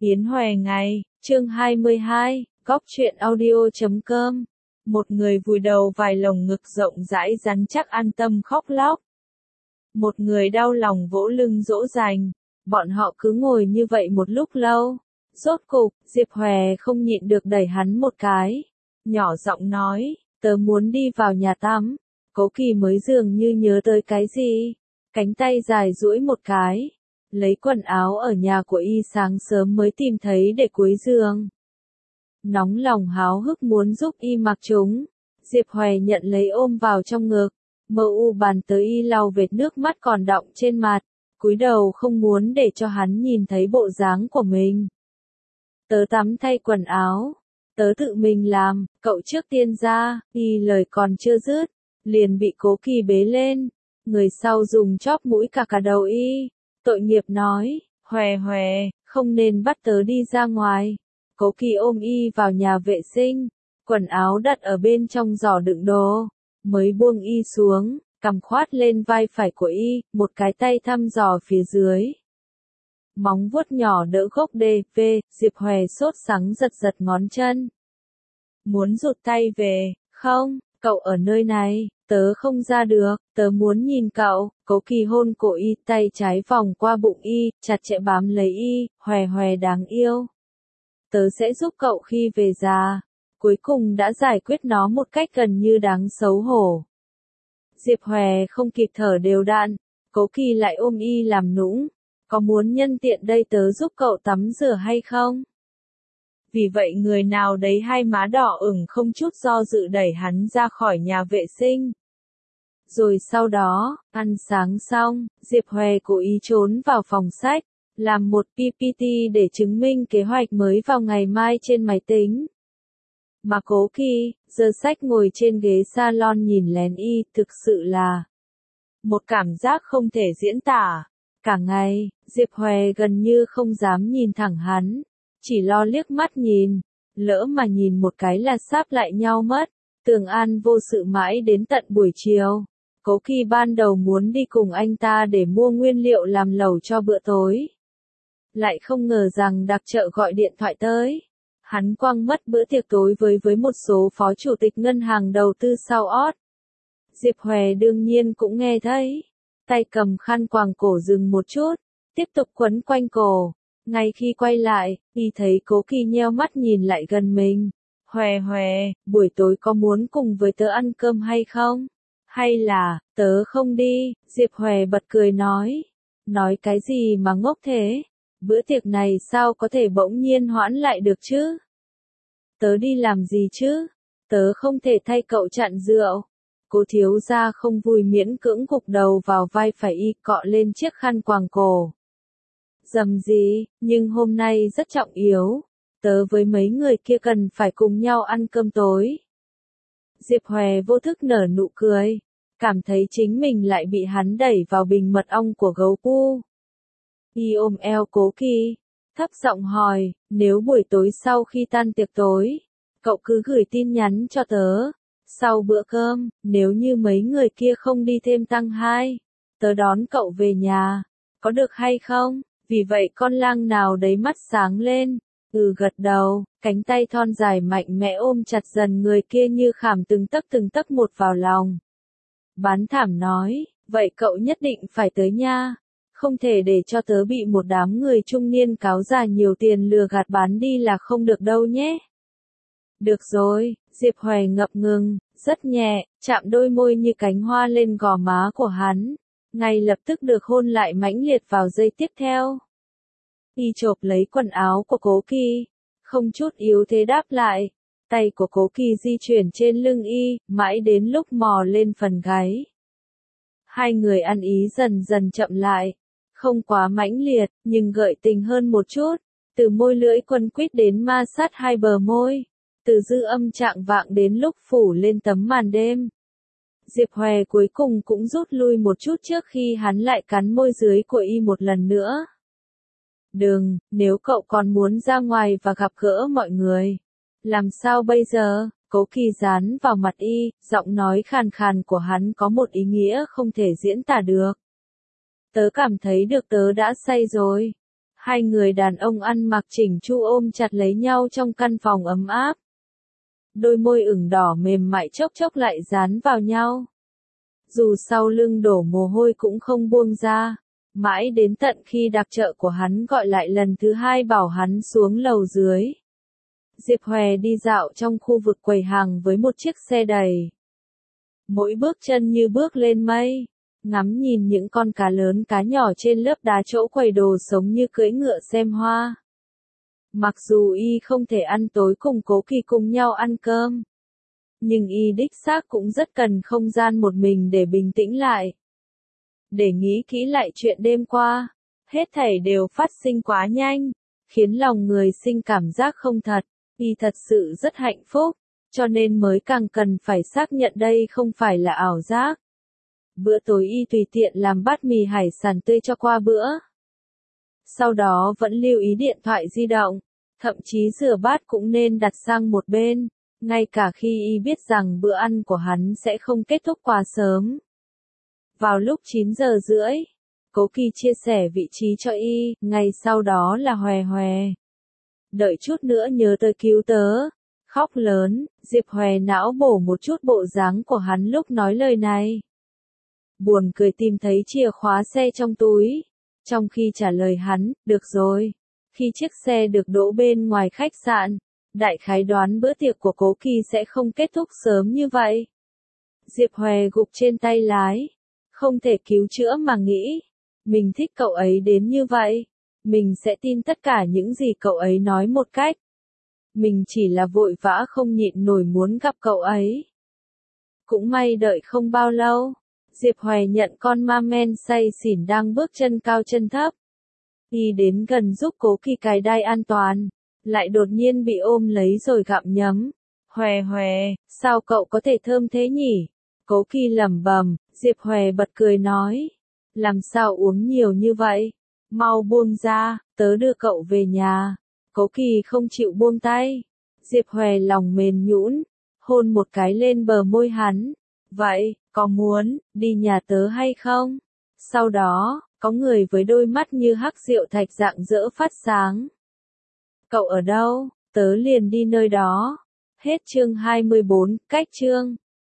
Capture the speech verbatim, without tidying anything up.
Yến Hòe ngày, chương hai mươi hai, góc truyện audio chấm com. Một người vùi đầu vài lồng ngực rộng rãi rắn chắc an tâm khóc lóc. Một người đau lòng vỗ lưng dỗ dành. Bọn họ cứ ngồi như vậy một lúc lâu. Rốt cục, Diệp Hòe không nhịn được đẩy hắn một cái. Nhỏ giọng nói, tớ muốn đi vào nhà tắm. Cố Kỳ mới dường như nhớ tới cái gì. Cánh tay dài duỗi một cái. Lấy quần áo ở nhà của y sáng sớm mới tìm thấy để cuối giường. Nóng lòng háo hức muốn giúp y mặc chúng. Diệp Hòe nhận lấy ôm vào trong ngực. Mơ u bàn tới y lau vệt nước mắt còn đọng trên mặt. Cúi đầu không muốn để cho hắn nhìn thấy bộ dáng của mình. Tớ tắm thay quần áo. Tớ tự mình làm, cậu trước tiên ra. Y lời còn chưa dứt. Liền bị Cố Kỳ bế lên. Người sau dùng chóp mũi cà cà đầu y. Tội nghiệp nói, Hòe Hòe, không nên bắt tớ đi ra ngoài. Cố Kỳ ôm y vào nhà vệ sinh, quần áo đặt ở bên trong giỏ đựng đồ, mới buông y xuống, cằm khoát lên vai phải của y, một cái tay thăm dò phía dưới. Móng vuốt nhỏ đỡ gốc đê vê, Diệp Hòe sốt sắng giật giật ngón chân. Muốn rụt tay về, không, cậu ở nơi này. Tớ không ra được, tớ muốn nhìn cậu. Cố Kỳ hôn cổ y, tay trái vòng qua bụng y, chặt chẽ bám lấy y, Hòe Hòe đáng yêu. Tớ sẽ giúp cậu khi về già. Cuối cùng đã giải quyết nó một cách gần như đáng xấu hổ. Diệp Hòe không kịp thở đều đặn, Cố Kỳ lại ôm y làm nũng. Có muốn nhân tiện đây tớ giúp cậu tắm rửa hay không? Vì vậy người nào đấy hai má đỏ ửng không chút do dự đẩy hắn ra khỏi nhà vệ sinh. Rồi sau đó, ăn sáng xong, Diệp Hòe cố ý trốn vào phòng sách, làm một pê pê tê để chứng minh kế hoạch mới vào ngày mai trên máy tính. Mà Cố Kỳ, giơ sách ngồi trên ghế salon nhìn lén y, thực sự là một cảm giác không thể diễn tả. Cả ngày, Diệp Hòe gần như không dám nhìn thẳng hắn. Chỉ lo liếc mắt nhìn, lỡ mà nhìn một cái là sáp lại nhau mất. Tường an vô sự mãi đến tận buổi chiều. Cố Kỳ ban đầu muốn đi cùng anh ta để mua nguyên liệu làm lẩu cho bữa tối. Lại không ngờ rằng đặc trợ gọi điện thoại tới. Hắn quăng mất bữa tiệc tối với với một số phó chủ tịch ngân hàng đầu tư sau ót. Diệp Hòe đương nhiên cũng nghe thấy. Tay cầm khăn quàng cổ dừng một chút, tiếp tục quấn quanh cổ. Ngay khi quay lại, y thấy Cố Kỳ nheo mắt nhìn lại gần mình. Hòe Hòe, buổi tối có muốn cùng với tớ ăn cơm hay không? Hay là, tớ không đi? Diệp Hòe bật cười nói. Nói cái gì mà ngốc thế? Bữa tiệc này sao có thể bỗng nhiên hoãn lại được chứ? Tớ đi làm gì chứ? Tớ không thể thay cậu chặn rượu. Cố thiếu gia không vui miễn cưỡng gục đầu vào vai phải y, cọ lên chiếc khăn quàng cổ. Dầm gì, nhưng hôm nay rất trọng yếu. Tớ với mấy người kia cần phải cùng nhau ăn cơm tối. Diệp Hòe vô thức nở nụ cười. Cảm thấy chính mình lại bị hắn đẩy vào bình mật ong của gấu pu. Y ôm eo Cố Kỳ, thấp giọng hỏi, nếu buổi tối sau khi tan tiệc tối, cậu cứ gửi tin nhắn cho tớ. Sau bữa cơm, nếu như mấy người kia không đi thêm tăng hai, tớ đón cậu về nhà. Có được hay không? Vì vậy con lang nào đấy mắt sáng lên. Ừ gật đầu, cánh tay thon dài mạnh mẽ ôm chặt dần người kia như khảm từng tấc từng tấc một vào lòng. Bán thảm nói, vậy cậu nhất định phải tới nha. Không thể để cho tớ bị một đám người trung niên cáo già nhiều tiền lừa gạt bán đi là không được đâu nhé. Được rồi, Diệp Hòe ngập ngừng, rất nhẹ, chạm đôi môi như cánh hoa lên gò má của hắn. Ngay lập tức được hôn lại mãnh liệt vào giây tiếp theo. Y chộp lấy quần áo của Cố Kỳ, không chút yếu thế đáp lại. Tay của Cố Kỳ di chuyển trên lưng y, mãi đến lúc mò lên phần gáy. Hai người ăn ý dần dần chậm lại, không quá mãnh liệt, nhưng gợi tình hơn một chút. Từ môi lưỡi quấn quýt đến ma sát hai bờ môi, từ dư âm trạng vạng đến lúc phủ lên tấm màn đêm. Diệp Hòe cuối cùng cũng rút lui một chút trước khi hắn lại cắn môi dưới của y một lần nữa. Đừng, nếu cậu còn muốn ra ngoài và gặp gỡ mọi người. Làm sao bây giờ? Cố Kỳ dán vào mặt y, giọng nói khàn khàn của hắn có một ý nghĩa không thể diễn tả được. Tớ cảm thấy được tớ đã say rồi. Hai người đàn ông ăn mặc chỉnh chu ôm chặt lấy nhau trong căn phòng ấm áp. Đôi môi ửng đỏ mềm mại chốc chốc lại dán vào nhau. Dù sau lưng đổ mồ hôi cũng không buông ra. Mãi đến tận khi đặc trợ của hắn gọi lại lần thứ hai bảo hắn xuống lầu dưới. Diệp Hòe đi dạo trong khu vực quầy hàng với một chiếc xe đầy. Mỗi bước chân như bước lên mây, ngắm nhìn những con cá lớn cá nhỏ trên lớp đá chỗ quầy đồ sống như cưỡi ngựa xem hoa. Mặc dù y không thể ăn tối cùng Cố Kỳ cùng nhau ăn cơm, nhưng y đích xác cũng rất cần không gian một mình để bình tĩnh lại. Để nghĩ kỹ lại chuyện đêm qua, hết thảy đều phát sinh quá nhanh, khiến lòng người sinh cảm giác không thật, y thật sự rất hạnh phúc, cho nên mới càng cần phải xác nhận đây không phải là ảo giác. Bữa tối y tùy tiện làm bát mì hải sản tươi cho qua bữa. Sau đó vẫn lưu ý điện thoại di động, thậm chí rửa bát cũng nên đặt sang một bên, ngay cả khi y biết rằng bữa ăn của hắn sẽ không kết thúc quá sớm. Vào lúc chín giờ rưỡi, Cố Kỳ chia sẻ vị trí cho y, ngay sau đó là Hòe Hòe. Đợi chút nữa nhớ tới cứu tớ. Khóc lớn, Diệp Hòe não bổ một chút bộ dáng của hắn lúc nói lời này. Buồn cười tìm thấy chìa khóa xe trong túi. Trong khi trả lời hắn, được rồi. Khi chiếc xe được đỗ bên ngoài khách sạn, đại khái đoán bữa tiệc của Cố Kỳ sẽ không kết thúc sớm như vậy. Diệp Hòe gục trên tay lái. Không thể cứu chữa mà nghĩ. Mình thích cậu ấy đến như vậy. Mình sẽ tin tất cả những gì cậu ấy nói một cách. Mình chỉ là vội vã không nhịn nổi muốn gặp cậu ấy. Cũng may đợi không bao lâu. Diệp Hòe nhận con ma men say xỉn đang bước chân cao chân thấp. Y đến gần giúp Cố Kỳ cài đai an toàn. Lại đột nhiên bị ôm lấy rồi gặm nhấm. Hòe Hòe, sao cậu có thể thơm thế nhỉ? Cố Kỳ lẩm bẩm. Diệp Hòe bật cười nói. Làm sao uống nhiều như vậy? Mau buông ra, tớ đưa cậu về nhà. Cố Kỳ không chịu buông tay. Diệp Hòe lòng mềm nhũn, hôn một cái lên bờ môi hắn. Vậy, có muốn đi nhà tớ hay không? Sau đó, có người với đôi mắt như hắc rượu thạch rạng rỡ phát sáng. Cậu ở đâu? Tớ liền đi nơi đó. Hết chương hai mươi bốn, cách chương.